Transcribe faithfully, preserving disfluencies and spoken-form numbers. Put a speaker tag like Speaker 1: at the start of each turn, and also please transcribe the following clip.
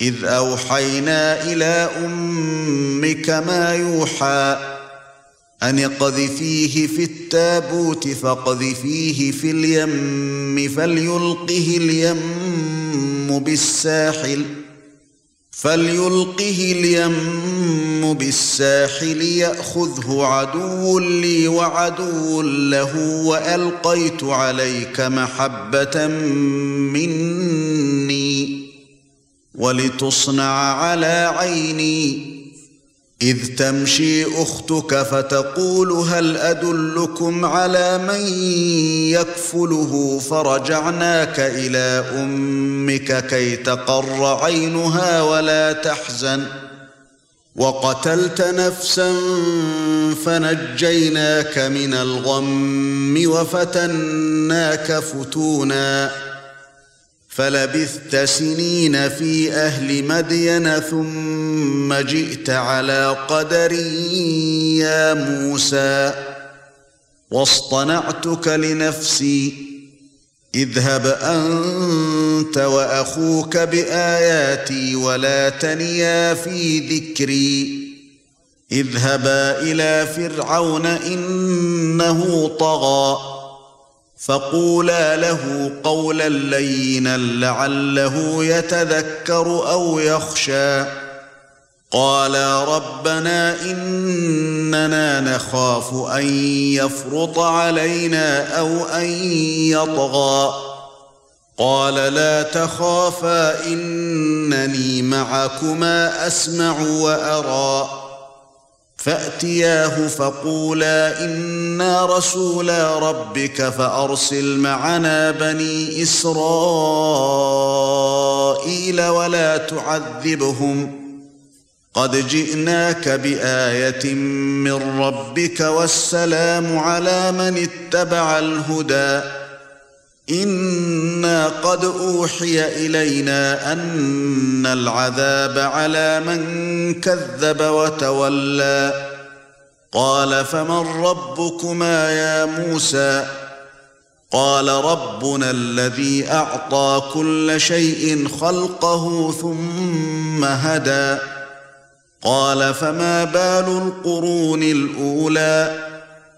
Speaker 1: إذ أوحينا إلى أمك ما يوحى أن اقذفيه في التابوت فاقذفيه في اليم فليلقه اليم بالساحل فليلقه اليم بالساحل يأخذه عدو لي وعدو له وألقيت عليك محبة مني ولتصنع على عيني إذ تمشي أختك فتقول هل أدلكم على من يكفله فرجعناك إلى أمك كي تقر عينها ولا تحزن وقتلت نفسا فنجيناك من الغم وفتناك فتونا فلبثت سنين في أهل مدين ثم جئت على قدر يا موسى واصطنعتك لنفسي اذهب أنت وأخوك بآياتي ولا تنيا في ذكري اذهبا إلى فرعون إنه طغى فقولا له قولا لينا لعله يتذكر أو يخشى قالا ربنا إننا نخاف أن يفرط علينا أو أن يطغى قال لا تخافا إنني معكما أسمع وأرى فأتياه فقولا إنا رسولا ربك فأرسل معنا بني إسرائيل ولا تعذبهم قد جئناك بآية من ربك والسلام على من اتبع الهدى إنا قد أوحي إلينا أن العذاب على من كذب وتولى قال فمن ربكما يا موسى قال ربنا الذي أعطى كل شيء خلقه ثم هدى قال فما بال القرون الأولى